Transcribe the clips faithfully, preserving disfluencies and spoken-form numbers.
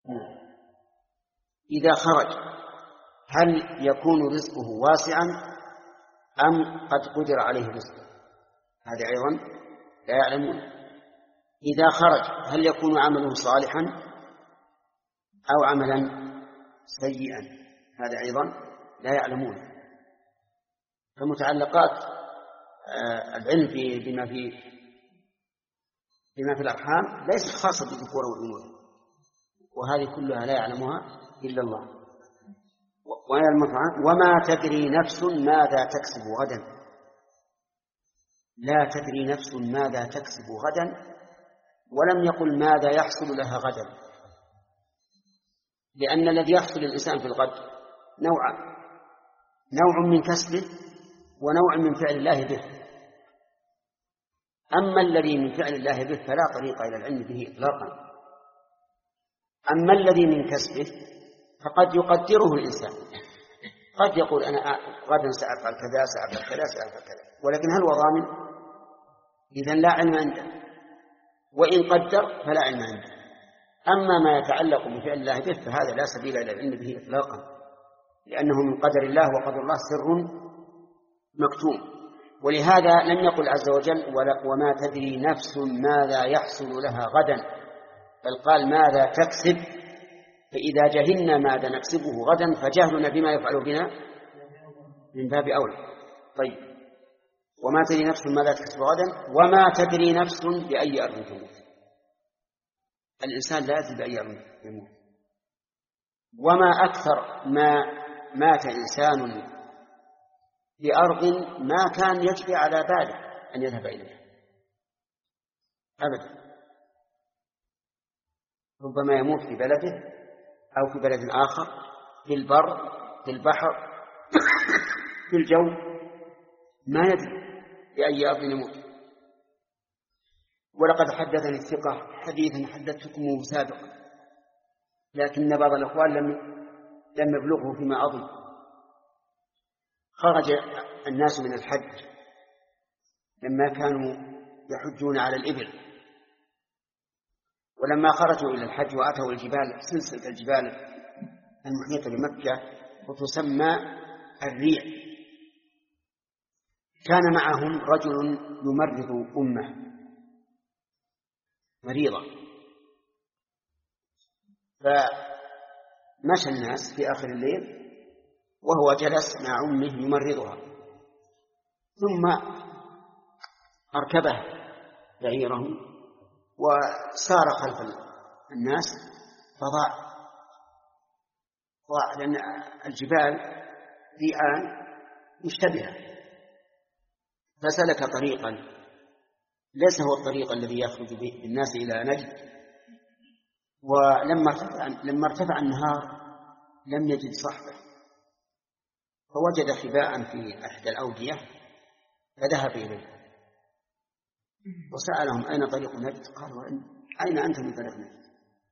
إذا خرج هل يكون رزقه واسعا أم قد قدر عليه رزقه؟ هذا أيضا لا يعلمون. إذا خرج هل يكون عمله صالحا أو عملا سيئا؟ هذا أيضا لا يعلمون. فمتعلقات العلم بما في بما في الأرحام ليست خاصة بالذكور والأنوثة، وهذه كلها لا يعلمها إلا الله. وما تدري نفس ماذا تكسب غدا، لا تدري نفس ماذا تكسب غدا، ولم يقل ماذا يحصل لها غدا، لأن الذي يحصل للإنسان في الغد نوعان: نوع من كسبه ونوع من فعل الله به. أما الذي من فعل الله به فلا طريق إلى العلم به إطلاقا. أما الذي من كسبه فقد يقدره الإنسان، قد يقول أنا غدا سأفعل كذا سأفعل كذا سأفعل كذا، ولكن هل هو ضامن؟ إذن لا علم عنده، وإن قدر فلا علم عنده. أما ما يتعلق بفعل الله به فهذا لا سبيل إلى العلم به إطلاقا، لأنه من قدر الله، وقدر الله سر مكتوم. ولهذا لم يقل عز وجل وما تدري نفس ماذا يحصل لها غدا، بل قال ماذا تكسب. فإذا جهلنا ماذا نكسبه غدا فجهلنا بما يفعل بنا من باب أولى. طيب، وما تدري نفس ماذا تكسب غدا، وما تدري نفس بأي أرض تموت. الإنسان لا يدري بأي أرض يموت. وما أكثر ما مات إنسان بأرض ما كان يجري على باله أن يذهب إليها أبدا. ربما يموت في بلده أو في بلد آخر، في البر، في البحر، في الجو، ما يدري بأي أرض يموت. ولقد حدثني الثقة حديثا حدثتكم سابقا، لكن بعض الأخوان لم لم يبلغه فيما أظن. خرج الناس من الحج لما كانوا يحجون على الإبل، ولما خرجوا إلى الحج وأتوا الجبال، سلسلة الجبال المحيطة بمكة وتسمى الريع، كان معهم رجل يمرض أمه مريضة، فمشى الناس في آخر الليل وهو جلس مع أمه يمرضها، ثم أركبه بعيره وسار خلف الناس فضاع ضاع لأن الجبال ريعان مشتبهة، فسلك طريقا ليس هو الطريق الذي يخرج به الناس إلى نجد. ولما ارتفع, لما ارتفع النهار لم يجد صحبه، فوجد خباء في أحد الأودية فذهب إليه وسألهم أين طريق نجد؟ قالوا أين أنت من طريق نجد؟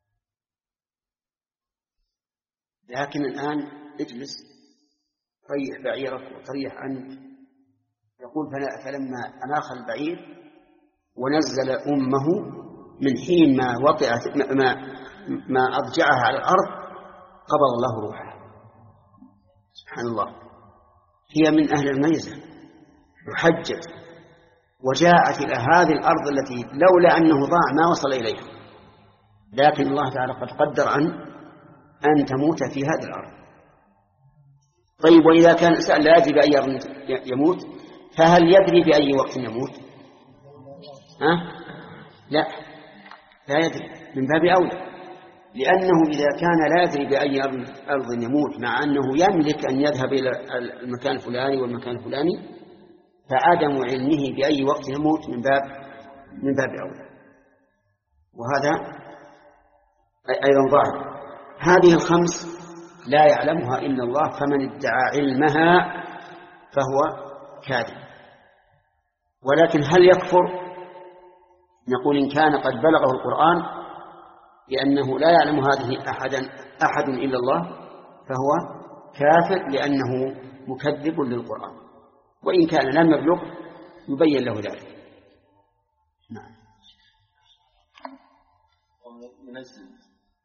لكن الآن اجلس ريح بعيرك وتريح عنك. يقول فلما أناخ البعير ونزل أمه من حين ما وطئت ما, ما أضجعها على الأرض قبض الله روحها. سبحان الله، هي من أهل الميزة وحجت وجاءت إلى هذه الأرض التي لولا أنه ضاع ما وصل إليها، لكن الله تعالى قد قدر أن أن تموت في هذه الأرض. طيب، وإذا كان الإنسان لا يدري بأي أرض يموت فهل يدري بأي وقت يموت؟ ها؟ لا لا يدري، من باب أولى، لأنه إذا كان لا يدري بأي أرض يموت مع أنه يملك أن يذهب إلى المكان الفلاني والمكان الفلاني، فعدم علمه بأي وقت يموت من باب من باب أولى. وهذا أيضا ظاهر. هذه الخمس لا يعلمها إلا الله، فمن ادعى علمها فهو كاذب. ولكن هل يكفر؟ نقول إن كان قد بلغه القرآن لأنه لا يعلم هذه أحدا أحد إلا الله فهو كافر، لأنه مكذب للقرآن. وإن كان لم يبلغ يبين له ذلك. نعم.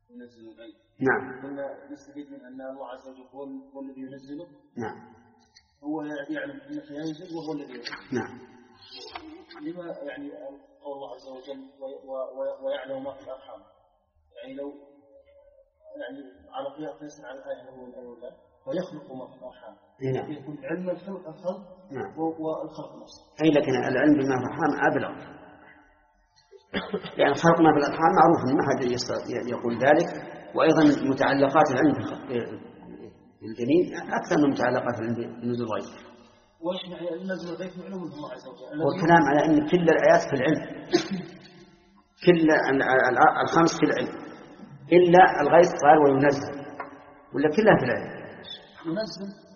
ينزل الغيث. نعم. قلنا نستفيد من أن الله عز وجل هو الذي ينزله. نعم. هو يعلم أنه سينزل وهو الذي ينزل. نعم. لما يعني قول الله عز وجل ويعلم ما في الأرحام، يعني لو يعني على قياس على الآية الأولى ويخلق ما في الأرحام. نعم. يكون علم الخلق الخلق. نعم. والخلق نفسه. أي لكن العلم بما في الأرحام أبلغ. يعني خلق ما في الأرحام معروف، ما حد يقول ذلك، وأيضا متعلقات العلم بالجنين أكثر من متعلقات العلم بنزول الغيث. وش يعني نزول الغيث معلوم من الله عز وجل؟ والكلام على أن كل الآيات في العلم، كل الخمس في العلم إلا الغيث قال وينزل، ولا كلها في العلم؟ ينزل.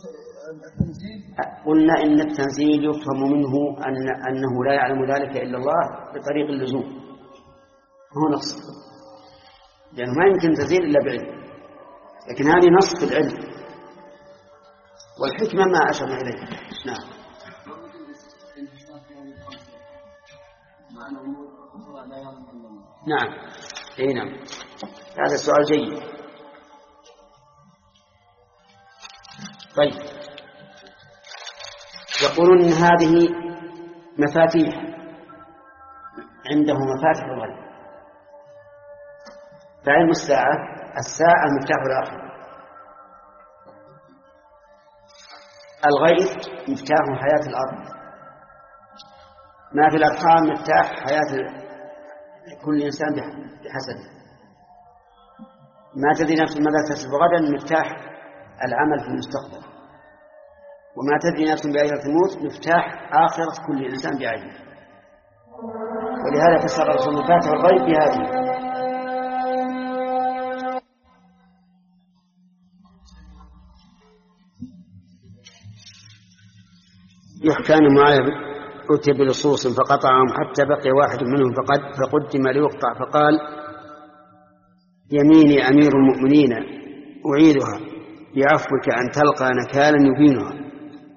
قلنا إن التنزيل يفهم منه أن أنه لا يعلم ذلك إلا الله بطريق اللزوم، هو نص، لأنه ما يمكن تنزيل إلا بعلم، لكن هذه نص في العلم، والحكمة ما أشرنا إليه. نعم. نعم. إيه نعم. هذا السؤال جيد. طيب، يقولون إن هذه مفاتيح، عنده مفاتيح الغيب، فعلم الساعة الساعة مفتاح الآخرة، الغيب مفتاح حياة الأرض، ما في الأرحام مفتاح حياة كل إنسان بحسبه، ما تدري نفس ماذا تكسب غدا مفتاح العمل في المستقبل، وما تدري نفس بأين تموت مفتاح آخرة كل إنسان بعينه. ولهذا فسر الرسول مفاتيح الغيب بهذه. يحكى أن معاذ أتي بلصوص فقطعهم حتى بقي واحد منهم فقد فقدم ليقطع، فقال يميني أمير المؤمنين أعيدها بعفوك أن تلقى نكالا يبينها،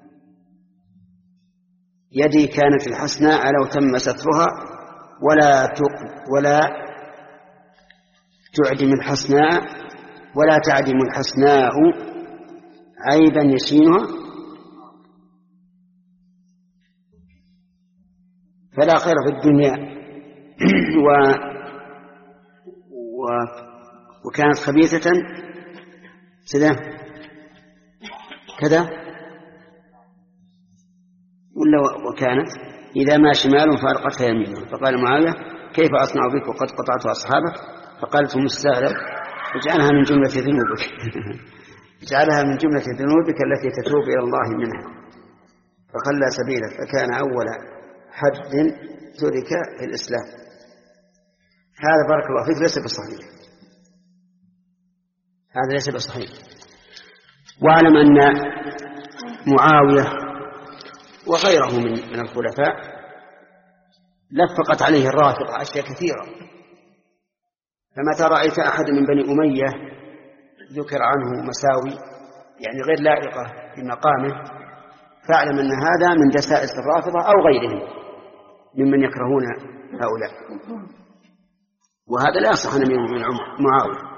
يدي كانت الحسناء لو تم سترها ولا ولا تعدم الحسناء ولا تعدم الحسناء عيبا يشينها، فلا خير في الدنيا و... و... وكانت خبيثة سلام كذا ولا وكانت إذا ما شمال فأرقتها يمينه، فقال معاوية كيف أصنع بك وقد قطعت أصحابك؟ فقالت مستهلك اجعلها من جملة ذنوبك اجعلها من جملة ذنوبك التي تتوب إلى الله منها، فخلى سبيله، فكان أول حد ترك في الإسلام. هذا بارك الله فيك ليس بصحيح، هذا ليس بصحيح. واعلم أن معاوية وغيره من من الخلفاء لفقت عليه الرافضة أشياء كثيرة، فمتى رأيت أحد من بني أمية ذكر عنه مساوي يعني غير لائقة بمقامه فاعلم أن هذا من دسائس الرافضة أو غيرهم ممن يكرهون هؤلاء، وهذا لا يصح أن يكون من معاوية.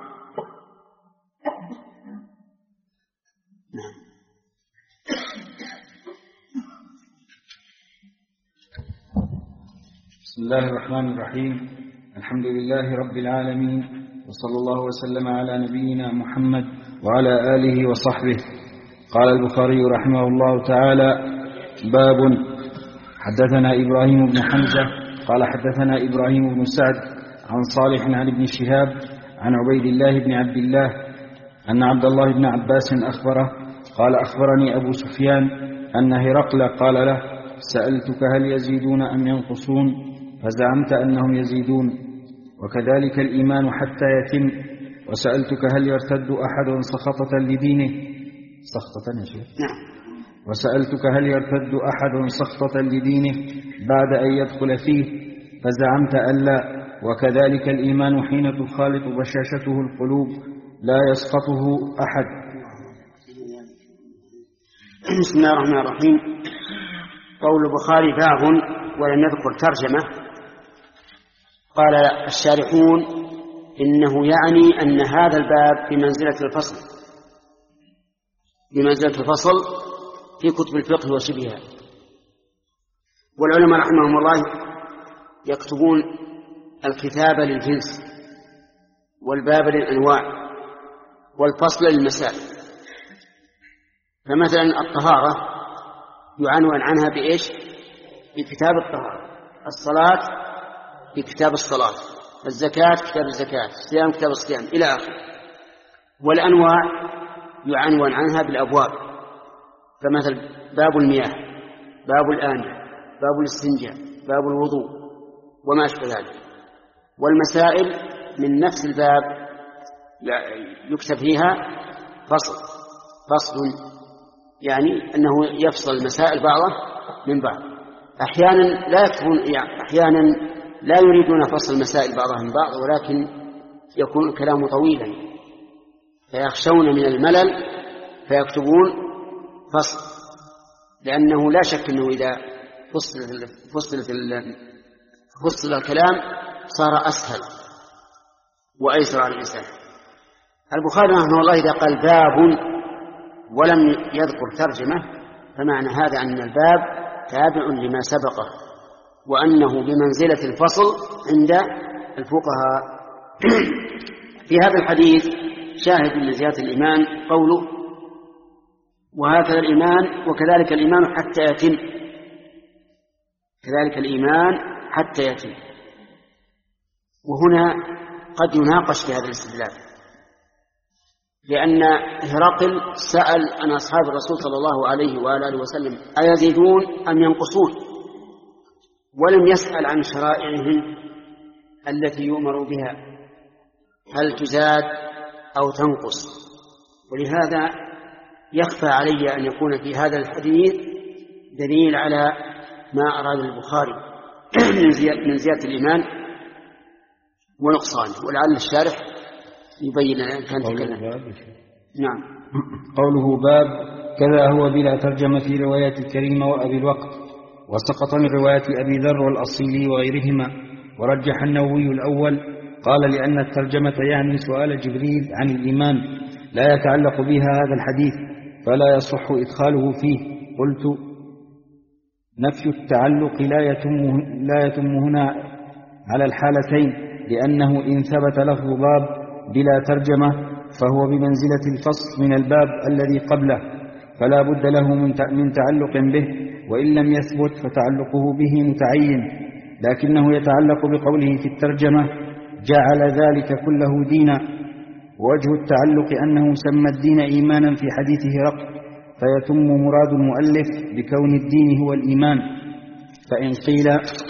بسم الله الرحمن الرحيم، الحمد لله رب العالمين، وصلى الله وسلم على نبينا محمد وعلى آله وصحبه. قال البخاري رحمه الله تعالى: باب. حدثنا إبراهيم بن حمزة قال حدثنا إبراهيم بن سعد عن صالح عن ابن شهاب عن عبيد الله بن عبد الله أن عبد الله بن عباس أخبره قال: أخبرني أبو سفيان أن هرقل قال له: سألتك هل يزيدون أم ينقصون؟ فزعمت أنهم يزيدون، وكذلك الإيمان حتى يتم. وسألتك هل يرتد أحد سخطة لدينه سخطة يا شيخ وسألتك هل يرتد أحد سخطة لدينه بعد أن يدخل فيه؟ فزعمت أن لا، وكذلك الإيمان حين تخالط بشاشته القلوب لا يسخطه أحد. بسم الله الرحمن الرحيم. قول البخاري باب ولم يذكر ترجمة. قال الشارحون إنه يعني أن هذا الباب بمنزلة الفصل بمنزلة الفصل في كتب الفقه وشبهها. والعلماء رحمهم الله يكتبون الكتاب للجنس والباب للأنواع والفصل للمسائل. فمثلا الطهارة يعنون عنها بإيش؟ بكتاب الطهارة، الصلاة بكتاب الصلاة، الزكاة كتاب الزكاة، الصيام كتاب الصيام إلى آخره. والأنواع يعنون عنها بالأبواب، فمثل باب المياه، باب الآنية، باب الاستنجاء، باب الوضوء وما أشبه ذلك. والمسائل من نفس الباب يكتب فيها فصل فصل يعني أنه يفصل المسائل بعضها من بعض. أحيانا لا يكتبون يعني أحيانا لا يريدون فصل المسائل بعضها من بعض، ولكن يكون الكلام طويلا فيخشون من الملل فيكتبون فصل، لأنه لا شك أنه إذا فصل فصل فصل الكلام صار أسهل وأيسر على الإنسان. البخاري رحمه الله إذا قال باب ولم يذكر ترجمة فمعنى هذا أن الباب تابع لما سبقه، وأنه بمنزلة الفصل عند الفقهاء. في هذا الحديث شاهد من زيادة الإيمان قوله وهكذا الإيمان وكذلك الإيمان حتى يتم، كذلك الإيمان حتى يتم. وهنا قد يناقش في هذا الاستدلال، لأن هرقل سأل عن أصحاب الرسول صلى الله عليه وآله وسلم أيزيدون أم ينقصون، ولم يسأل عن شرائعهم التي يؤمر بها هل تزاد أو تنقص. ولهذا يخفى علي أن يكون في هذا الحديث دليل على ما أراد البخاري من زيادة الإيمان ونقصانه، ولعل الشارح يبين أن كان تكلم. نعم. قوله باب كذا هو بلا ترجمة في رواية الكريمة وأبي الوقت، وسقط من رواية أبي ذر والأصيلي وغيرهما، ورجح النووي الأول، قال لأن الترجمة يعني سؤال جبريل عن الإيمان لا يتعلق بها هذا الحديث فلا يصح إدخاله فيه. قلت نفي التعلق لا يتم, لا يتم هنا على الحالتين، لأنه إن ثبت لفظ باب بلا ترجمة فهو بمنزلة الفصل من الباب الذي قبله، فلا بد له من تعلق به، وإن لم يثبت فتعلقه به متعين، لكنه يتعلق بقوله في الترجمة جعل ذلك كله دينا. ووجه التعلق أنه سمى الدين إيمانا في حديث هرقل، فيتم مراد المؤلف بكون الدين هو الإيمان. فإن قيل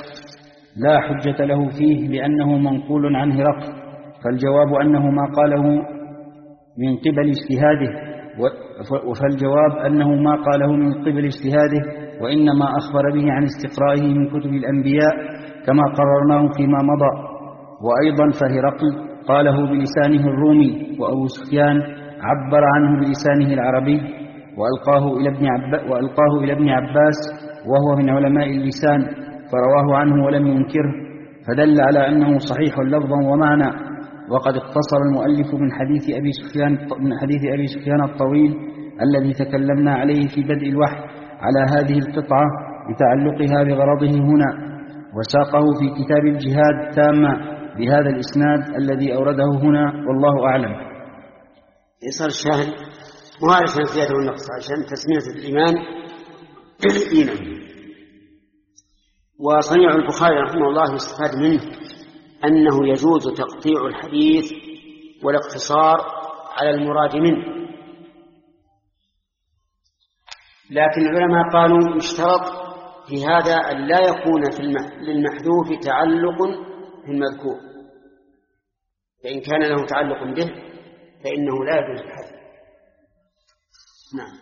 لا حجة له فيه لأنه منقول عن هرقل، فالجواب أنه ما قاله من قبل اجتهاده، وفالجواب أنه ما قاله من قبل اجتهاده وإنما أخبر به عن استقرائه من كتب الأنبياء كما قررناه فيما مضى. وأيضا فهرقل قاله بلسانه الرومي، وأبو سفيان عبر عنه بلسانه العربي، وألقاه إلى ابن عباس, وألقاه إلى ابن عباس وهو من علماء اللسان فرواه عنه ولم ينكره، فدل على أنه صحيح لفظا ومعنى. وقد اقتصر المؤلف من حديث أبي سفيان من حديث أبي سفيان الطويل الذي تكلمنا عليه في بدء الوحي على هذه القطعة بتعلقها بغرضه هنا، وساقه في كتاب الجهاد تاما بهذا الإسناد الذي أورده هنا، والله أعلم. يصير الشاهد مو عشان زيادة والنقص، عشان تسمية الإيمان إيمان. وصنيع البخاري رحمه الله يستفاد منه أنه يجوز تقطيع الحديث والاقتصار على المراد منه، لكن العلماء قالوا يشترط في هذا أن لا يكون في للمحذوف تعلق في المذكور، فإن كان له تعلق به فإنه لا يجوز الحذف. نعم.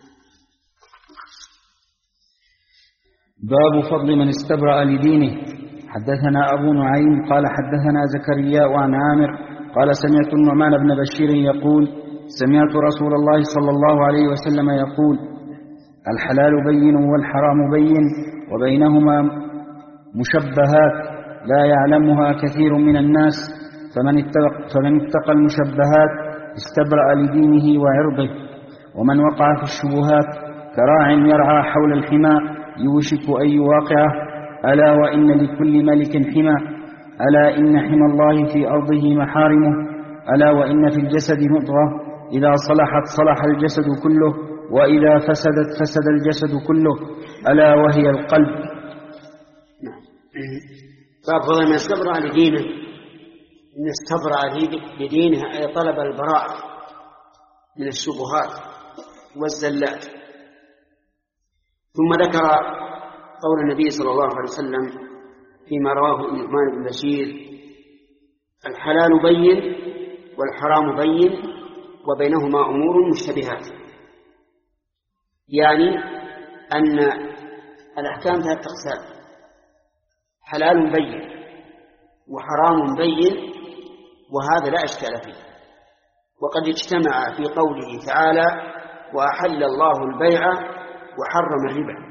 باب فضل من استبرأ لدينه. حدثنا أبو نعيم قال حدثنا زكريا عن عامر قال سمعت النعمان بن بشير يقول سمعت رسول الله صلى الله عليه وسلم يقول الحلال بين والحرام بين وبينهما مشبهات لا يعلمها كثير من الناس، فمن اتقى, فمن اتقى المشبهات استبرأ لدينه وعرضه. ومن وقع في الشبهات كراع يرعى حول الحمى يوشك أن يواقعه. ألا وإن لكل ملك حمى، ألا إن حمى الله في أرضه محارمه. ألا وإن في الجسد مضغة إذا صلحت صلح الجسد كله، وإذا فسدت فسد الجسد كله، ألا وهي القلب. فأفضل من استبرأ لدينه، إن استبرأ لدينه أي طلب البراء من الشبهات والزلات. ثم ذكر قول النبي صلى الله عليه وسلم فيما رواه النعمان بن بشير: الحلال بين والحرام بين وبينهما أمور مشتبهات. يعني أن الأحكام ثلاثة أقسام: حلال بين وحرام بين، وهذا لا إشكال فيه. وقد اجتمع في قوله تعالى: وأحل الله البيع وحرم الربا،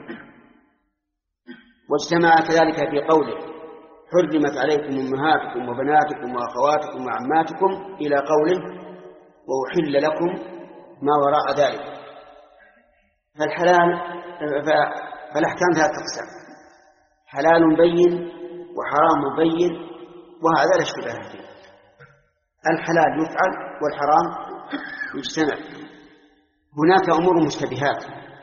واجتمع كذلك في قوله: حرمت عليكم أمهاتكم وبناتكم وأخواتكم وعماتكم، إلى قوله: وأحل لكم ما وراء ذلك. فالحلال فالأحكام ثلاثة أقسام: حلال بين وحرام بين، وهذا لا اشتباه فيه. الحلال يفعل والحرام يجتنب. هناك أمور مشتبهات،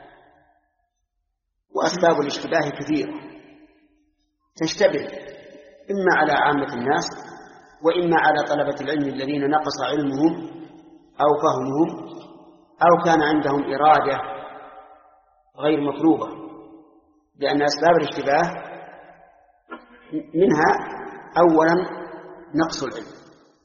وأسباب الاشتباه كثيرة، تشتبه إما على عامة الناس، وإما على طلبة العلم الذين نقص علمهم أو فهمهم، أو كان عندهم إرادة غير مطلوبة. لأن أسباب الاشتباه منها أولا نقص العلم،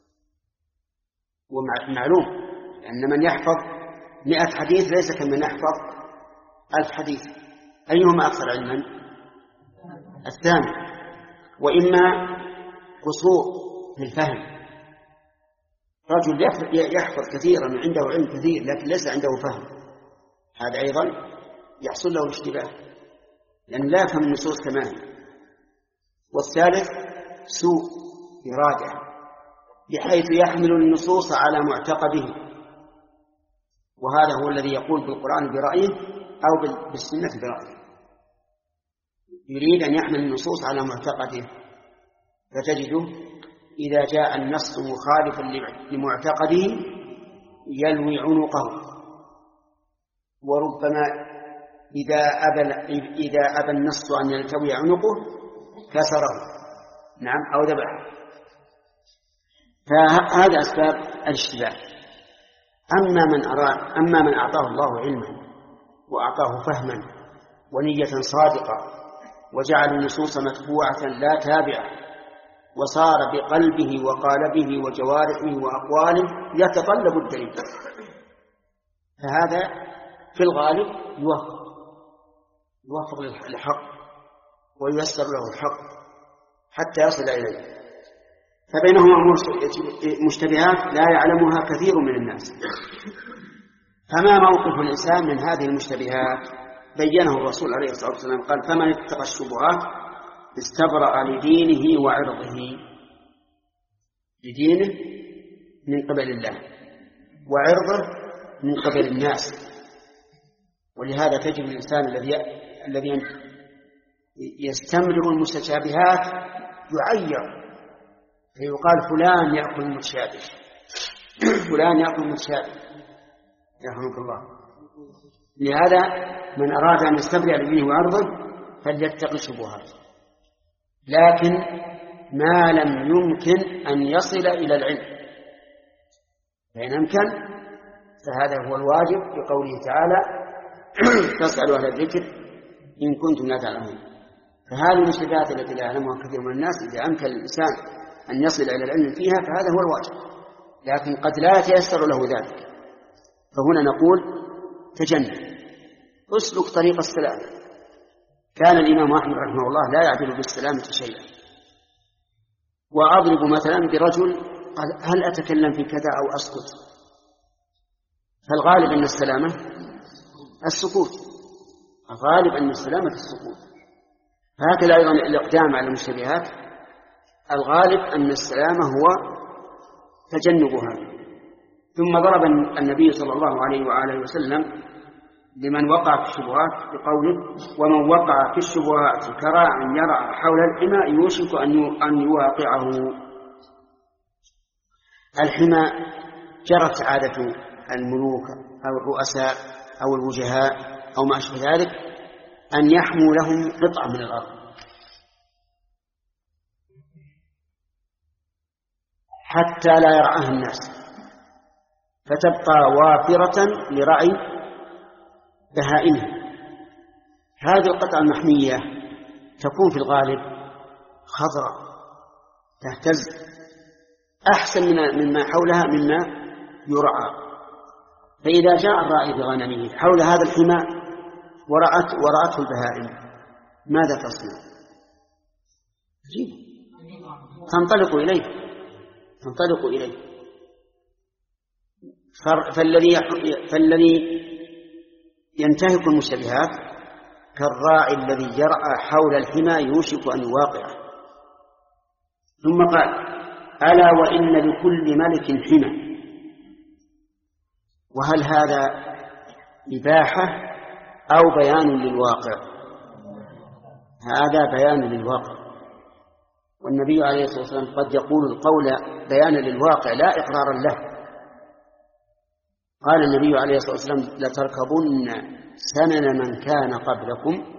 ومعلوم أن من يحفظ مئة حديث ليس كمن يحفظ ألف حديث. أيهما أكثر علما؟ الثاني. وإما قصور في الفهم، رجل يحفظ كثيرا عنده علم كثير لكن ليس عنده فهم، هذا أيضا يحصل له الاشتباه لأن لا يفهم النصوص كما هي. والثالث سوء إرادة، بحيث يحمل النصوص على معتقده، وهذا هو الذي يقول بالقرآن برأيه أو بالسنة برأيه، يريد أن يحمل النصوص على معتقده، فتجده إذا جاء النص مخالفا لمعتقده يلوي عنقه، وربما إذا أبى, إذا أبى النص أن يلتوي عنقه كسره، نعم، أو ذبحه. فهذا أسباب الاشتباه. أما من أراد أما من أعطاه الله علما وأعطاه فهما ونية صادقة، وجعل النصوص متبوعة لا تابعة، وصار بقلبه وقالبه وجوارحه وأقواله يتطلب الدليل، فهذا في الغالب يوفق يوفق للحق وييسر له الحق حتى يصل إليه. فبينهما أمور مشتبهات لا يعلمها كثير من الناس. فما موقف الإنسان من هذه المشتبهات؟ بينه الرسول عليه الصلاة والسلام، قال: فمن اتقى الشبهات استبرأ لدينه وعرضه. لدينه من قبل الله، وعرضه من قبل الناس. ولهذا تجد الإنسان الذي الذي يستمر المتشابهات يعير، فيقال فلان يأكل المتشابه، فلان يأكل المتشابه، يرحمك الله. لهذا من أراد أن يستبرئ لدينه وعرضه فليتقي الشبهات، لكن ما لم يمكن أن يصل إلى العلم. فإن أمكن فهذا هو الواجب، بقوله تعالى: فاسألوا أهل الذكر إن كنتم لا تعلمون. فهذه المشتبهات التي لا يعلمها كثير من الناس إذا أمكن الإنسان أن يصل إلى العلم فيها فهذا هو الواجب، لكن قد لا يتيسر له ذلك. فهنا نقول: تجنب، اسلك طريق السلام. كان الإمام أحمد رحمه الله لا يعدل بالسلامة شيئا. وأضرب مثلا برجل قال: هل أتكلم في كذا أو أسكت؟ فالغالب أن السلامة السكوت، الغالب أن السلامة السكوت. هكذا أيضا الإقدام على المشتبهات، الغالب أن السلامة هو تجنبها. ثم ضرب النبي صلى الله عليه وآله وسلم لمن وقع في الشبهات بقوله: ومن وقع في الشبهات كراع يرعى حول الحمى يوشك أن يواقعه. الحمى جرت عادة الملوك أو الرؤساء أو الوجهاء أو ما أشبه ذلك أن يحموا لهم قطعة من الأرض حتى لا يرعاها الناس، فتبقى وافرة لرعي بهائمها. هذه القطعة المحمية تكون في الغالب خضراء تهتز أحسن مما حولها مما يرعى. فإذا جاء الراعي بغنمه حول هذا الحمى ورأت ورأته البهائم ماذا تصنع؟ تنطلق إليه تنطلق إليه فالذي فالذي ينتهك المشتبهات كالراعي الذي يرعى حول الحمى يوشك أن يواقعه. ثم قال: ألا وإن لكل ملك حمى. وهل هذا إباحة أو بيان للواقع؟ هذا بيان للواقع، والنبي عليه الصلاة والسلام قد يقول القول بيانا للواقع لا إقرارا له. قال النبي عليه الصلاة والسلام: لتركبن سنن من كان قبلكم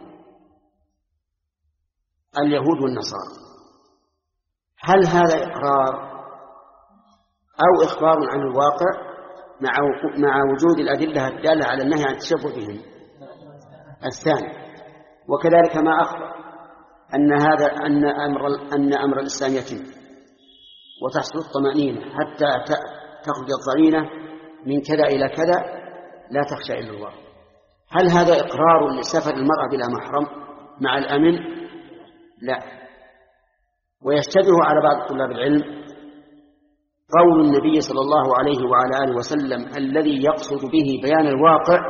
اليهود والنصارى. هل هذا إقرار أو إخبار عن الواقع مع وجود الأدلة الدالة على النهي عن التشبه بهم؟ الثاني. وكذلك ما أخبر أن هذا أن أمر أن أمر الإسلام يتم وتحصل الطمأنينة حتى تخرج الضرينة من كذا إلى كذا لا تخشى إلا الله. هل هذا إقرار لسفر المرأة بلا محرم مع الأمن؟ لا. ويشتبه على بعض طلاب العلم قول النبي صلى الله عليه وعلى آله وسلم الذي يقصد به بيان الواقع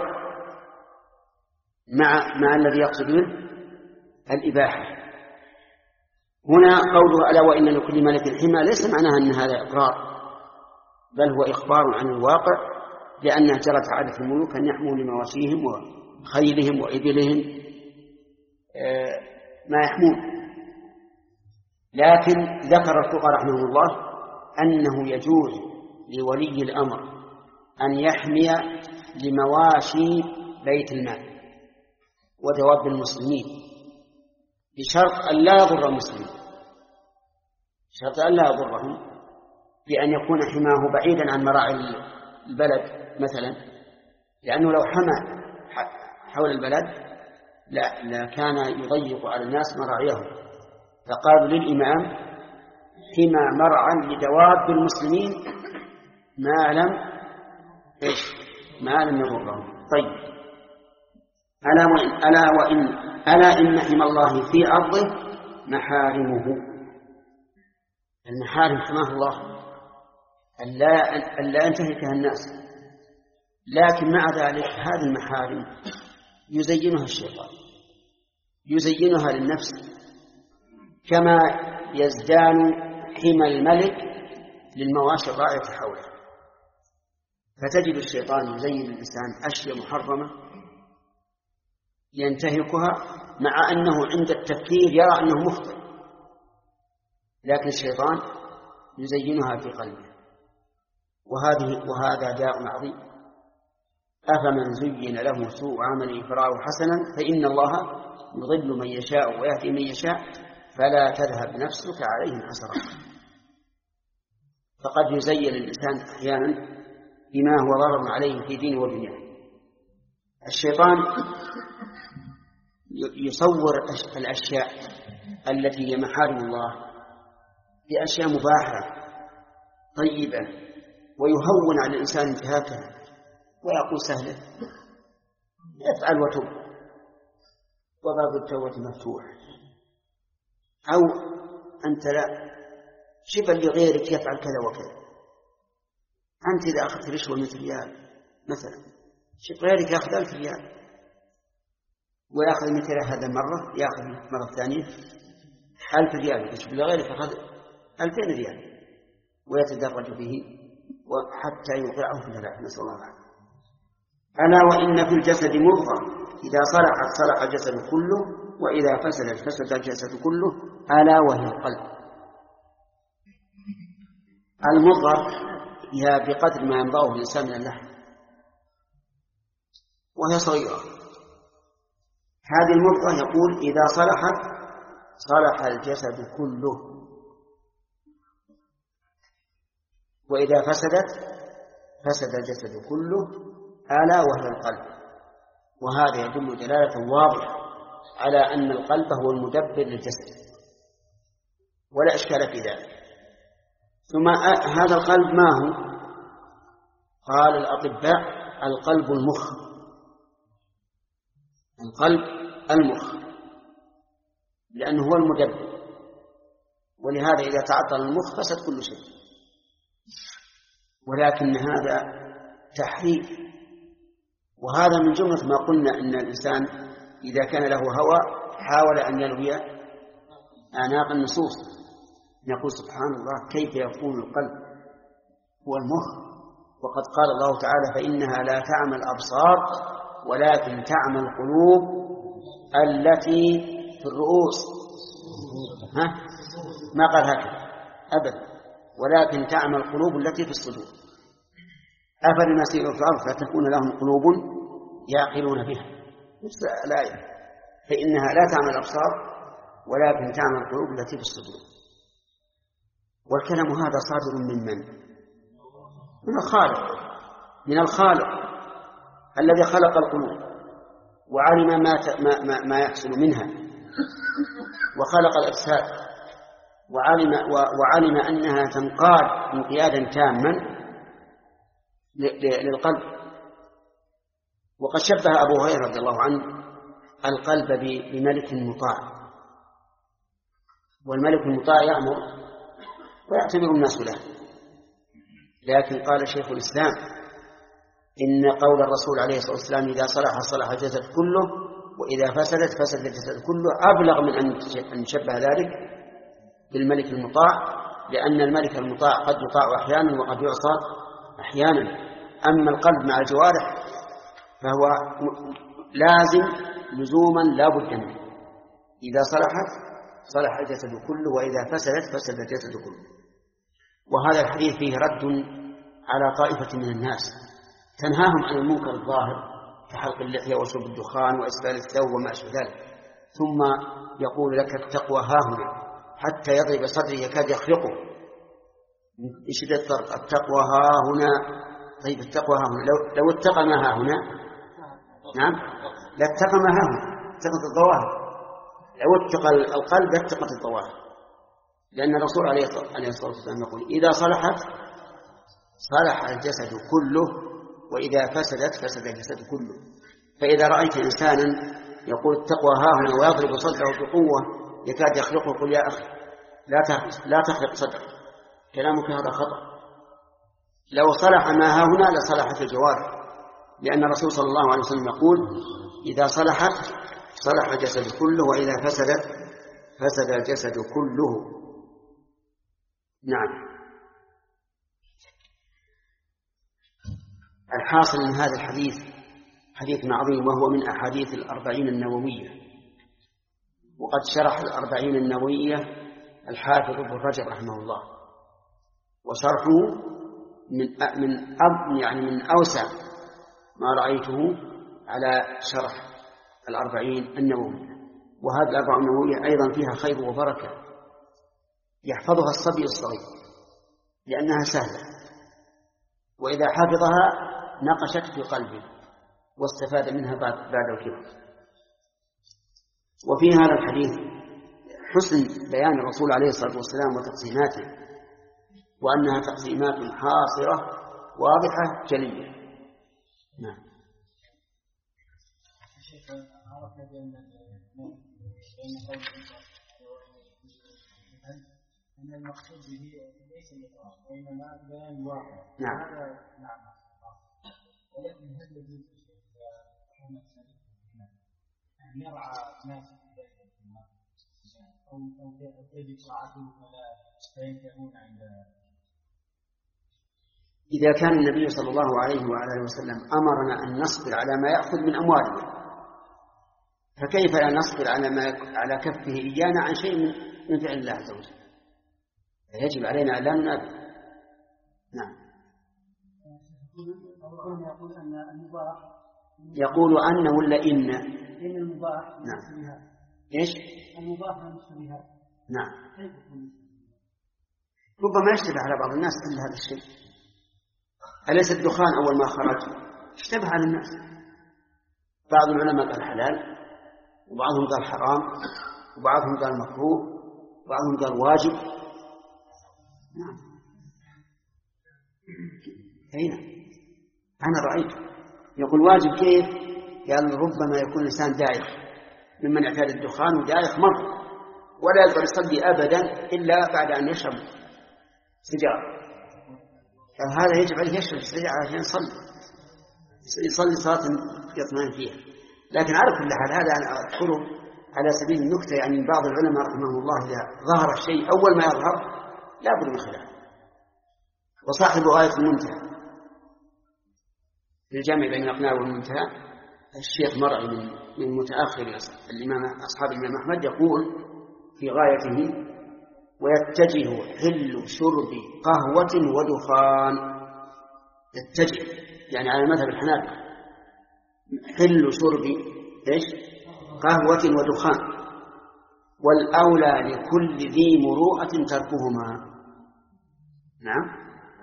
مع مع الذي يقصد به الإباحة. هنا قوله: ألا وإن لكل ملك حمى ليس معناها أن هذا إقرار، بل هو إخبار عن الواقع، لأنها جرت عادة الملوك أن يحموا لمواشيهم وخيلهم وإبلهم ما يحمون. لكن ذكر الفقهاء رحمه الله أنه يجوز لولي الأمر أن يحمي لمواشي بيت المال ودواب المسلمين بشرط أن لا يضر المسلمين، شرط أن لا يضرهم، بأن يكون حماه بعيدا عن مراعي البلد مثلا، لأنه لو حمى حول البلد لا, لا كان يضيق على الناس مراعيهم. فقالوا للإمام: حمى مرعا لدواب المسلمين ما لم إيش ما لم يضرهم. طيب، ألا وإن ألا وإن ألا إن حمى الله في أرضه محارمه. المحارم حماه الله ألا ألا ينتهكها الناس، لكن مع ذلك هذه المحارم يزينها الشيطان، يزينها للنفس، كما يزدان حمى الملك للمواشي الرائعة حوله. فتجد الشيطان يزين الإنسان أشياء محرمة ينتهكها مع أنه عند التفكير يرى أنه مخطئ، لكن الشيطان يزينها في قلبه. وهذه وهذا داء عظيم. أفمن زين له سوء عمله فرآه حسنا فإن الله يضل من يشاء ويهدي من يشاء فلا تذهب نفسك عليهم حسرات. فقد يزين الإنسان أحيانا بما هو ضرر عليه في دينه ودنياه. الشيطان يصور الأشياء التي هي محارم الله بأشياء مباحة طيبة، ويهون على الإنسان انتهاكها ويقول سهلة، افعل وتب وباب التوبة مفتوح. أو أنت لا شبه لغيرك يفعل كذا وكذا، أنت إذا أخذت رشوة مئة ريال مثلا، شبه غيرك يأخذ ألف ريال ويأخذ مثل هذا مرة، يأخذ مرة ثانية ألف ريال، شبه غيرك أخذ ألفين ريال، ويتدرج به وحتى يوقعه في الهلاك، نسأل الله العافية. ألا وإن في الجسد مضغة إذا صلحت صلح الجسد كله وإذا فسدت فسد الجسد كله، ألا وهي القلب. المضغة هي بقدر ما ينبغه الإنسان من اللحم، وهي صغيرة. هذه المضغة يقول إذا صلحت صلح الجسد كله وإذا فسدت فسد الجسد كله، ألا وهي القلب. وهذا يدل دلالة واضحة على أن القلب هو المدبر للجسد، ولا إشكال في ذلك. ثم هذا القلب ما هو؟ قال الأطباء القلب المخ، القلب المخ، لأنه هو المدبر، ولهذا إذا تعطل المخ فسد كل شيء. ولكن هذا تحريف، وهذا من جملة ما قلنا إن الإنسان إذا كان له هوى حاول أن يلوي أعناق النصوص. نقول سبحان الله كيف يكون القلب هو المخ وقد قال الله تعالى فإنها لا تعمى الأبصار ولكن تعمى القلوب التي في الرؤوس. ها؟ ما قال هكذا أبدا، ولكن تعمى القلوب التي في الصدور. أفلم يسيروا في الأرض فتكون لهم قلوب يعقلون بها، نفس الآية، فإنها لا تعمى الأبصار ولكن تعمى القلوب التي في الصدور. والكلام هذا صادر من من؟ من الخالق، من الخالق الذي خلق القلوب وعلم ما ما ما يحصل منها، وخلق الأجساد وعلم وعلم أنها تنقاد انقيادا تاما للقلب. وقد شبه أبو هريرة رضي الله عنه القلب بملك مطاع، والملك المطاع يأمر ويعتبر الناس له. لكن قال شيخ الإسلام إن قول الرسول عليه الصلاة والسلام إذا صلح صلح الجسد كله وإذا فسدت فسد الجسد كله أبلغ من أن نشبه ذلك بالملك المطاع، لأن الملك المطاع قد يطاع أحيانا وقد يعصى أحيانا. أما القلب مع الجوارح فهو لازم لزوما لا بد منه، إذا صلحت صلح الجسد كله وإذا فسدت فسد الجسد كله. وهذا الحديث فيه رد على طائفة من الناس تنهاهم عن المنكر الظاهر كحلق اللحية وشرب الدخان وإسبال الثوب وما أشبه ذلك، ثم يقول لك التقوى هاهنا حتى يضرب صدره يكاد يخرقه بشدة التقوى هاهنا. طيب التقوى هاهنا، لو, لو اتقى ما هاهنا نعم لا اتقى ما هاهنا، اتقت الظواهر. لو اتقى القلب اتقت الظواهر، لأن الرسول عليه الصلاة والسلام يقول إذا صلحت صلح الجسد كله وإذا فسدت فسد الجسد كله. فإذا رأيت إنسانا يقول التقوى هاهنا ويضرب صدره بقوة يكاد يخلقه، قل يا أخي لا تخلق صدرك، كلامك هذا خطأ. لو صلح ما هاهنا لصلحت الجوارح، لأن الرسول صلى الله عليه وسلم يقول إذا صلحت صلح الجسد كله وإذا فسدت فسد الجسد كله. نعم. الحاصل من هذا الحديث حديث عظيم، وهو من أحاديث الأربعين النووية. وقد شرح الأربعين النووية الحافظ ابن رجب رحمه الله، وشرحه من من يعني من أوسع ما رأيته على شرح الأربعين النووية. وهذه الأربعين النووية أيضا فيها خير وبركة يحفظها الصبي الصغير لأنها سهلة، وإذا حفظها نقشت في قلبه واستفاد منها بعد الكبر. وفي هذا الحديث حسن بيان الرسول عليه الصلاة والسلام وتقسيماته، وأنها تقسيمات حاصرة واضحة جلية. نعم. أن المقصود به ليس الإطلاق وإنما بيان واقع. نعم. نعم. ولكن هل يجوز أن يرعى ناس في ذلك الماء أو أو تجد ساعته فلا فينتهون عند إذا كان النبي صلى الله عليه وعلى وسلم أمرنا أن نصبر على ما يأخذ من أموالنا، فكيف لا نصبر على ما على كفه إيانا عن شيء من فعل الله عز وجل؟ يجب علينا أن لا ننابه. نعم. يقول أن المباح يقول أن ولا إن؟ إن المباح نعم. بها. إيش؟ المباح بها. نعم. ربما يشتبه على بعض الناس أن هذا الشيء. أليس الدخان أول ما خرج اشتبه على الناس؟ بعض العلماء قال حلال، وبعضهم قال حرام، وبعضهم قال مكروه، وبعضهم قال واجب. نعم. هنا أنا رأيت يقول واجب كيف؟ قال ربما يكون الإنسان دايخ ممن اعتاد الدخان ودايخ مرة ولا يقدر يصلي أبدا إلا بعد أن يشرب سجارة، فهذا يجب عليه يشرب سجارة عشان يصلي يصلي صلاة يطمئن فيها. لكن على كل حال هذا أنا أذكره على سبيل النكتة، يعني بعض العلماء رحمه الله إذا ظهر الشيء أول ما يظهر لا بد من خلاف. وصاحب غاية المنتهى في الجامع بين الأقناع والمنتهى الشيخ مرعي من من متأخر الإمام أصحاب الإمام أحمد يقول في غايته: ويتجه حل شرب قهوة ودخان. يتجه يعني على مذهب الحنابلة، حل شرب إيش؟ قهوة ودخان، والأولى لكل ذي مروءة تركهما. نعم.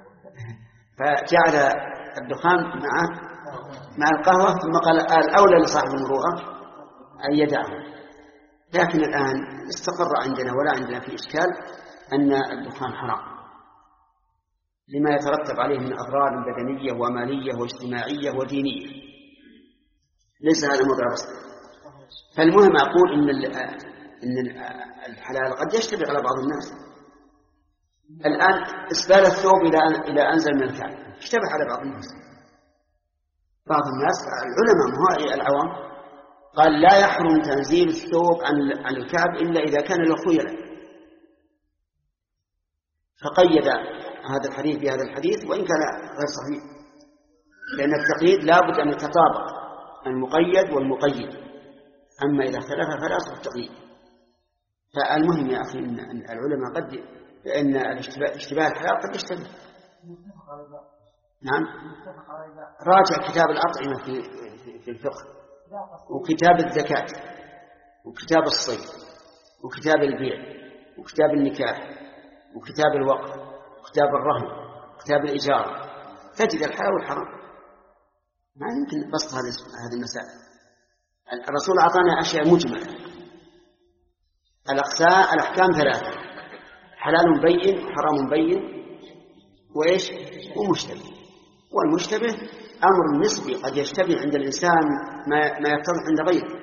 فجعل الدخان مع مع القهوة، ثم قال الأولى لصاحب المروءة أن يدعه. لكن الآن استقر عندنا ولا عندنا في إشكال أن الدخان حرام لما يترتب عليه من أضرار بدنية ومالية واجتماعية ودينية، ليس هذا مدرس. فالمهم أقول إن إن الحلال قد يشتبه على بعض الناس. الآن إسبال الثوب إلى إلى أنزل من الكعب اشتبه على بعض الناس. بعض الناس العلماء هؤلاء العوام قال لا يحرم تنزيل الثوب عن عن الكعب إلا إذا كان له خيلاء، فقيد هذا الحديث بهذا الحديث وإن كان غير صحيح، لأن التقييد لا بد أن يتطابق المقيد والمقيد، أما إذا اختلف فلا يصح التقييد. فالمهم يا أخي أن العلماء قد لأن الاشتباه الحلال قد يشتبه. نعم. راجع كتاب الأطعمة في في الفقه، وكتاب الزكاة، وكتاب الصيد، وكتاب البيع، وكتاب النكاح، وكتاب الوقف، وكتاب الرهن، وكتاب الإجارة، تجد الحلال والحرام. ما يمكن بسط هذه المسائل. الرسول أعطانا أشياء مجملة. الأقسام الأحكام ثلاثة: حلال بين، وحرام بين، وإيش؟ ومشتبه. والمشتبه أمر نسبي قد يشتبه عند الإنسان ما ما يتضح عند غيره.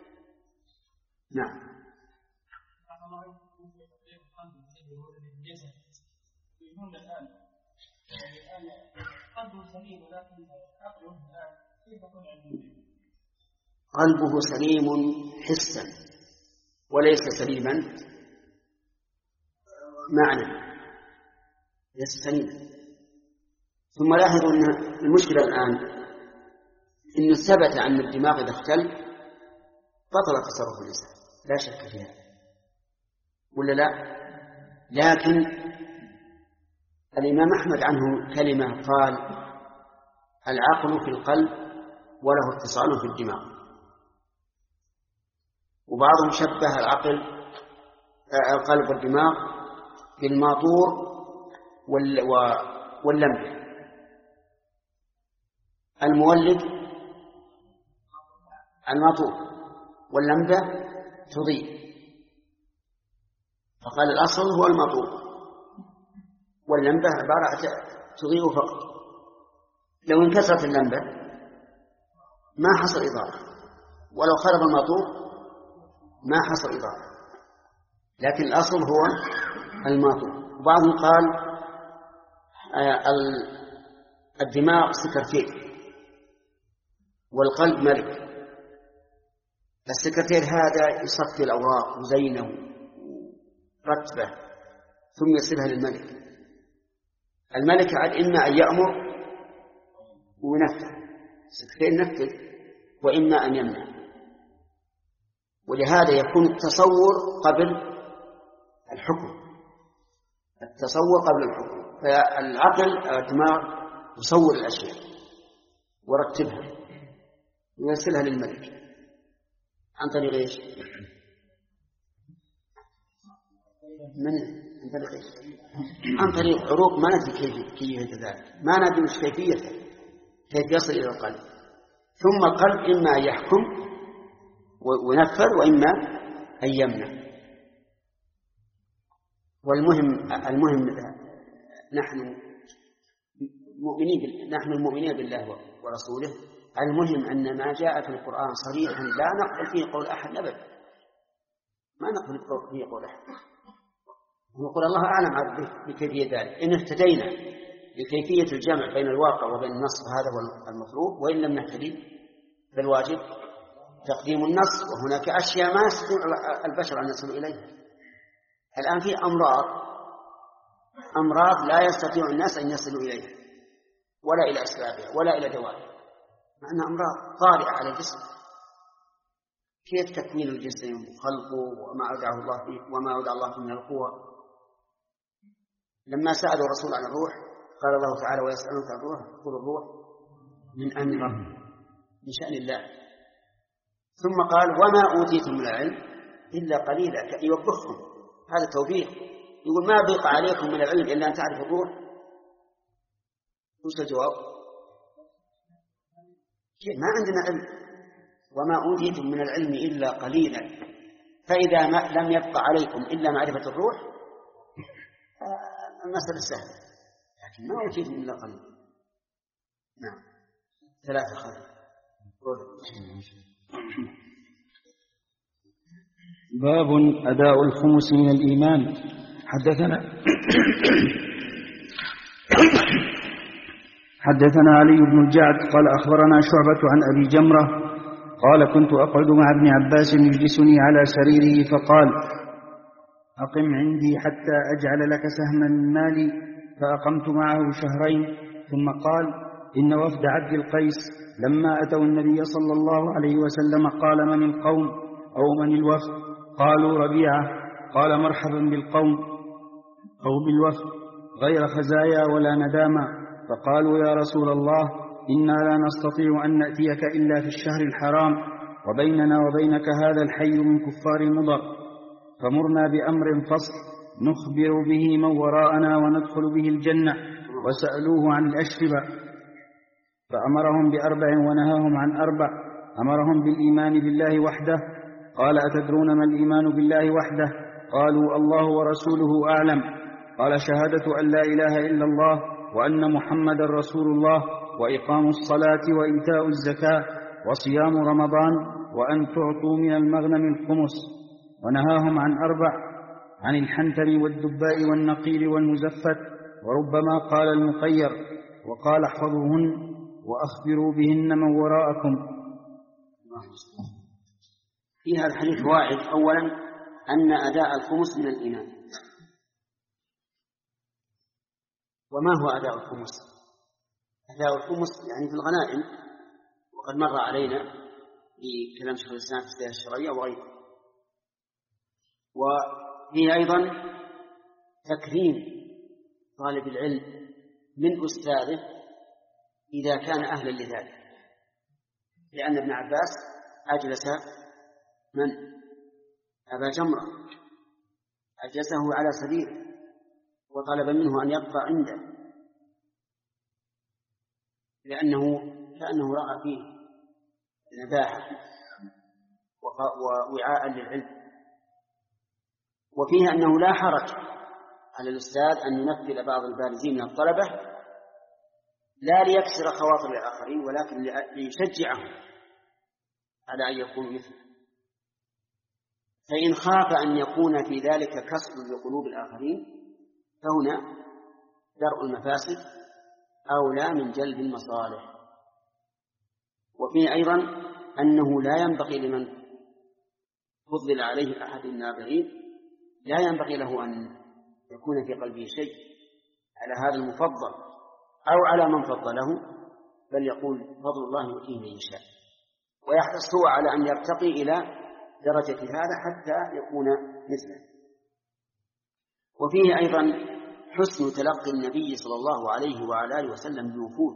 نعم. قلبه سليم حسا وليس سليما معنى، ليس سليما. ثم لاحظوا أن المشكلة الآن إنه ثبت أن الدماغ إذا اختل بطل تصرف الإنسان، لا شك فيها ولا لا؟ لكن الإمام أحمد عنه كلمة قال: العقل في القلب وله اتصال في الدماغ. وبعضهم شبه العقل القلب والدماغ بالماطور واللمبة. المولد الماطور واللمبة تضيء، فقال الأصل هو الماطور واللمبة عبارة تضيء فقط. لو انكسرت اللمبة ما حصل إضاءة، ولو خرب الماطور ما حصل إضاءة، لكن الأصل هو الماطور. وبعضهم قال الدماغ سكرتير والقلب ملك. السكرتير هذا يصفي الأوراق وزينه ورتبه ثم يصلها للملك. الملك عاد إما أن يأمر وينفذ، سكتين نفذ، وإما أن يمنع. ولهذا يكون التصور قبل الحكم، التصور قبل الحكم. فالعقل الدماغ يصور الأشياء ورتبها ويرسلها للملك عن طريق ايش؟ من عن طريق ايش؟ عن طريق عروق ما ندري كيف كيف ذلك، ما ندري وش كيفيته، كيف يصل إلى القلب. ثم القلب إما أن يحكم وينفذ وإما أن يمنع. والمهم المهم نحن مؤمنين نحن المؤمنين بالله ورسوله، المهم أن ما جاء في القرآن صريحا لا نقبل فيه قول أحد أبدا، ما نقبل فيه قول أحد، ونقول الله أعلم بكيفية ذلك. إن اهتدينا بكيفية الجمع بين الواقع وبين النص هذا هو المطلوب، وإن لم نهتدي فالواجب تقديم النص. وهناك أشياء ما يستطيع البشر أن يصلوا إليها. الآن في أمراض أمراض لا يستطيع الناس أن يصلوا إليها ولا إلى أسبابها ولا إلى دوائها، مع أنها أمراض طارئة على الجسم. كيف تكوين الجسم وخلقه وما أودعه الله فيه وما أودع الله فيه من القوة؟ لما سألوا الرسول عن الروح قال الله تعالى: ويسألونك عن الروح قل الروح من أمر من شأن الله. ثم قال: وما أوتيتم من العلم إلا قليلا، يوبخهم. هذا توبيخ، يقول ما بقى عليكم من العلم إلا أن تعرفوا الروح. وش الجواب؟ ما عندنا علم. وما أوتيتم من العلم إلا قليلا، فإذا ما لم يبقى عليكم إلا معرفة الروح المسألة سهلة، لكن ما أوتيتم إلا قليلا. نعم. ثلاثة خير. باب أداء الخمس من الإيمان. حدثنا حدثنا علي بن الجعد قال أخبرنا شعبة عن أبي جمرة قال: كنت أقعد مع ابن عباس يجلسني على سريره فقال: أقم عندي حتى أجعل لك سهما من مالي، فأقمت معه شهرين. ثم قال: إن وفد عبد القيس لما أتوا النبي صلى الله عليه وسلم قال: من القوم أو من الوفد؟ قالوا: ربيعة. قال: مرحبا بالقوم أو بالوفد، غير خزايا ولا ندامة. فقالوا: يا رسول الله، إنا لا نستطيع أن نأتيك إلا في الشهر الحرام، وبيننا وبينك هذا الحي من كفار مضر، فمرنا بأمر فصل نخبر به من وراءنا وندخل به الجنة. وسألوه عن الأشربة فأمرهم بأربع ونهاهم عن أربع. أمرهم بالإيمان بالله وحده. قال: أتدرون ما الإيمان بالله وحده؟ قالوا: الله ورسوله أعلم. قال: شهادة أن لا إله إلا الله وأن محمد رسول الله، وإقام الصلاة وإيتاء الزكاة وصيام رمضان، وأن تعطوا من المغنم الخمس. ونهاهم عن أربع: عن الحنتم والدباء والنقيل والمزفت، وربما قال المقير، وقال: احفظوهن وأخبروا بهن من وراءكم. في هذا الحديث فوائد. أولا أن أداء الخمس من الإيمان. وما هو أداء الخمس؟ أداء الخمس يعني في الغنائم، وقد مر علينا في كلام شيخ الإسلام في السياسة الشرعية وغيره. وفيه أيضا تكريم طالب العلم من أستاذه إذا كان أهلا لذلك، لأن ابن عباس أجلس من؟ أبا جمرة، أجلسه على سريره وطلب منه أن يبقى عنده، لأنه كأنه رأى فيه نباحة ووعاء للعلم. وفيه أنه لا حرج على الأستاذ أن يمثل بعض البارزين من الطلبة، لا ليكسر خواطر الآخرين ولكن ليشجعهم على أن يكونوا مثله. فإن خاف أن يكون في ذلك كسر لقلوب الآخرين فهنا درء المفاسد أولى من جلب المصالح. وفيه أيضا أنه لا ينبغي لمن فضل عليه أحد الناظرين لا ينبغي له أن يكون في قلبه شيء على هذا المفضل أو على من فضله، بل يقول فضل الله يؤتيه من يشاء، ويحرص هو على أن يرتقي إلى درجة هذا حتى يكون مثله. وفيه أيضا حسن تلقي النبي صلى الله عليه وعلى آله وسلم بالوفود.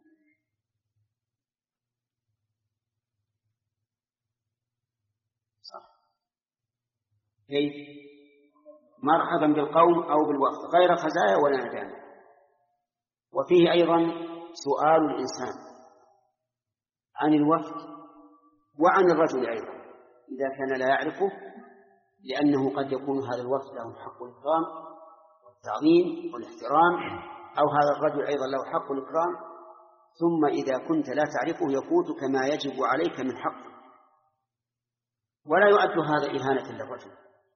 صح. كيف؟ مرحبا بالقوم أو بالوفد غير خزايا ولا ندامة. وفيه أيضا سؤال الإنسان عن الوفد وعن الرجل أيضا إذا كان لا يعرفه، لأنه قد يكون هذا الوفد له حق الإكرام والتعظيم والاحترام، أو هذا الرجل أيضا له حق الإكرام، ثم إذا كنت لا تعرفه يفوتك ما يجب عليك من حقه، ولا يؤد هذا إهانة للرجل.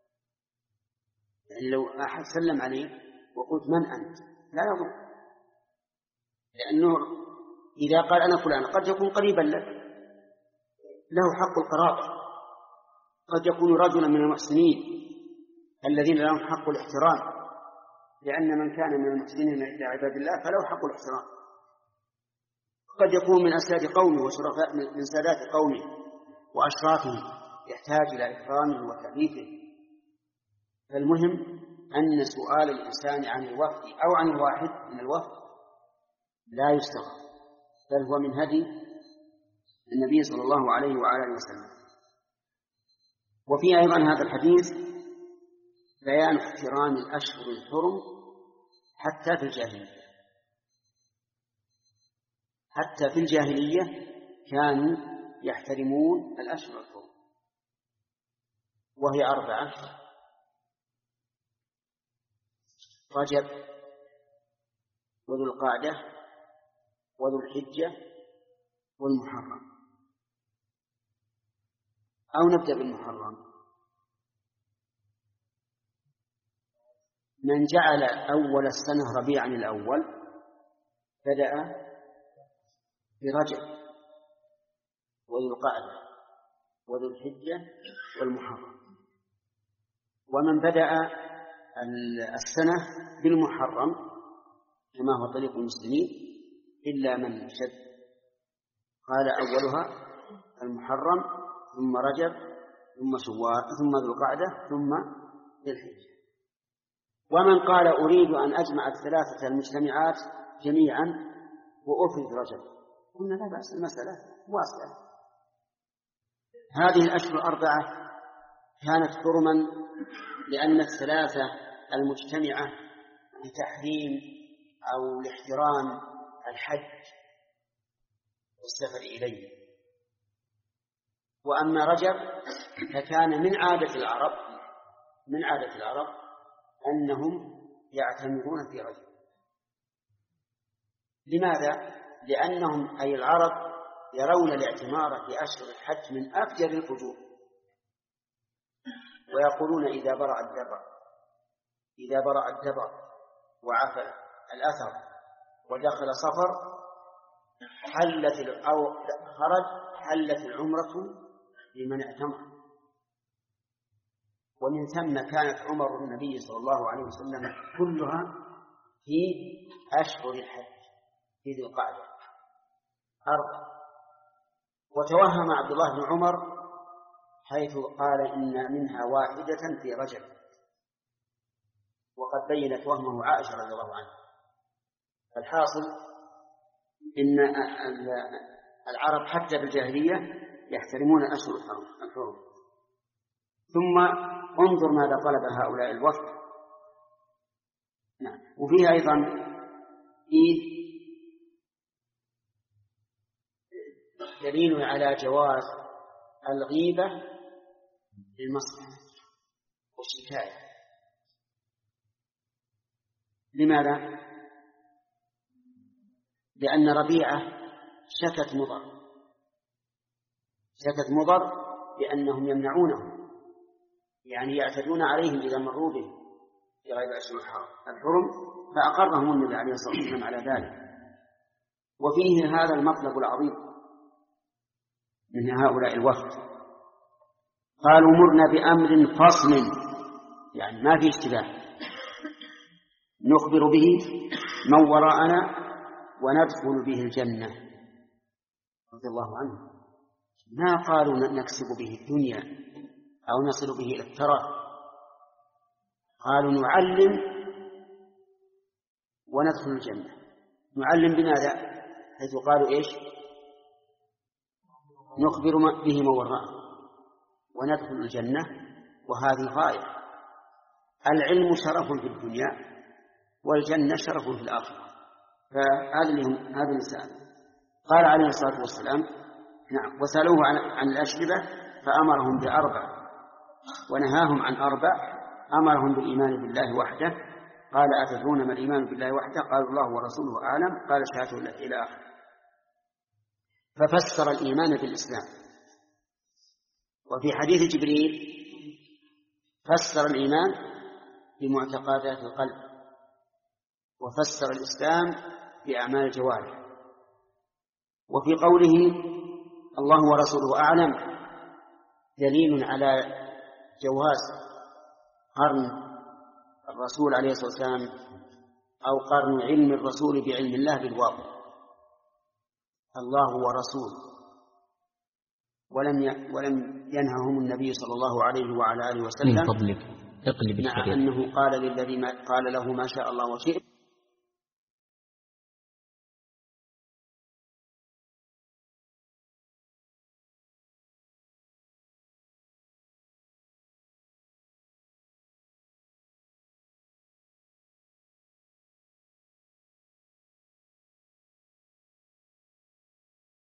يعني لو أحد سلم عليه وقلت من أنت لا يضر، لأنه إذا قال أنا فلان قد يكون قريبا لك له حق القرابة، قد يكون رجلا من المحسنين الذين لهم حق الاحترام، لأن من كان من المحسنين إلى عباد الله فله حق الاحترام. قد يكون من أسياد قومه وشرفاء من سادات قومه وأشرافه يحتاج إلى إكرامه وتعريفه. فالمهم أن سؤال الإنسان عن الوفد أو عن الواحد من الوفد لا يستغرب، بل هو من هدي النبي صلى الله عليه وعلى آله وسلم. وفي أيضا هذا الحديث بيان احترام الأشهر الحرم حتى في الجاهلية. حتى في الجاهلية كانوا يحترمون الأشهر الحرم، وهي أربعة: رجب وذو القعدة وذو الحجة والمحرم. أو نبدأ بالمحرم. من جعل أول السنة ربيعا الأول بدأ برجب وذو القعدة وذو الحجة والمحرم. ومن بدأ السنة بالمحرم كما هو طريق المسلمين إلا من شد، قال أولها المحرم ثم رجب ثم شوال ثم ذو القعدة ثم ذي الحجة. ومن قال أريد أن أجمع الثلاثة المجتمعات جميعا وأفرد رجب، قلنا لا بأس، المسألة واسعة. هذه الأشهر الأربعة كانت حرما لأن الثلاثة المجتمعة لتحريم أو لاحترام الحج والسفر إليه. وأما رجب فكان من عادة العرب من عادة العرب أنهم يعتمرون في رجب. لماذا؟ لأنهم أي العرب يرون الاعتمار في أشهر الحج من أفجر الفجور، ويقولون إذا برأ الدبر إذا برأ الدبر وعفى الأثر ودخل صفر حلت أو خرج حلت العمرة لمن اعتمر. ومن ثم كانت عمر النبي صلى الله عليه وسلم كلها في أشهر الحج في ذي القعدة أربع. وتوهم عبد الله بن عمر حيث قال إن منها واحدة في رجب، وقد بينت وهمه عائشة رضي الله عنها. الحاصل إن العرب حتى بالجاهلية يحترمون أشهر الحرم. ثم انظر ماذا طلب هؤلاء الوفد. نعم. وفيه أيضا فيه دليل على جواز الغيبة للمصلحة والشكاية. لماذا؟ لأن ربيعة شكت مضر شكت مضر بأنهم يمنعونهم، يعني يعتدون عليهم إذا مروا به في غير أشهر الحرم، فأقرهم النبي عليه الصلاة والسلام على ذلك. وفيه هذا المطلب العظيم من هؤلاء الوفد، قالوا مرنا بأمر فصل، يعني ما في اشتباه، نخبر به من وراءنا وندخل به الجنة رضي الله عنه. ما قالوا نكسب به الدنيا أو نصل به إلى الثراء، قالوا نعلم وندخل الجنة. نعلم بماذا؟ حيث قالوا إيش؟ نخبر به من وراءنا وندخل الجنة، وهذه غاية. العلم شرف في الدنيا والجنة شرف في الآخرة، فهذا هذا المثال. قال عليه الصلاة والسلام نعم، وسألوه عن, عن الأشربة فأمرهم بأربع ونهاهم عن أربع، أمرهم بالإيمان بالله وحده. قال أتدرون ما الإيمان بالله وحده؟ قالوا الله ورسوله أعلم. قال شهادة إلى آخر. ففسر الإيمان بالإسلام. وفي حديث جبريل فسر الإيمان بمعتقدات القلب، وفسر الإسلام بأعمال الجوارح. وفي قوله الله ورسوله أعلم دليل على جواز قرن الرسول عليه الصلاة والسلام أو قرن علم الرسول بعلم الله بالواو، الله ورسول، ولم ولم ينههم النبي صلى الله عليه وعلى آله وسلم من فضلك اقلب مع أنه قال للذي قال له ما شاء الله وشئت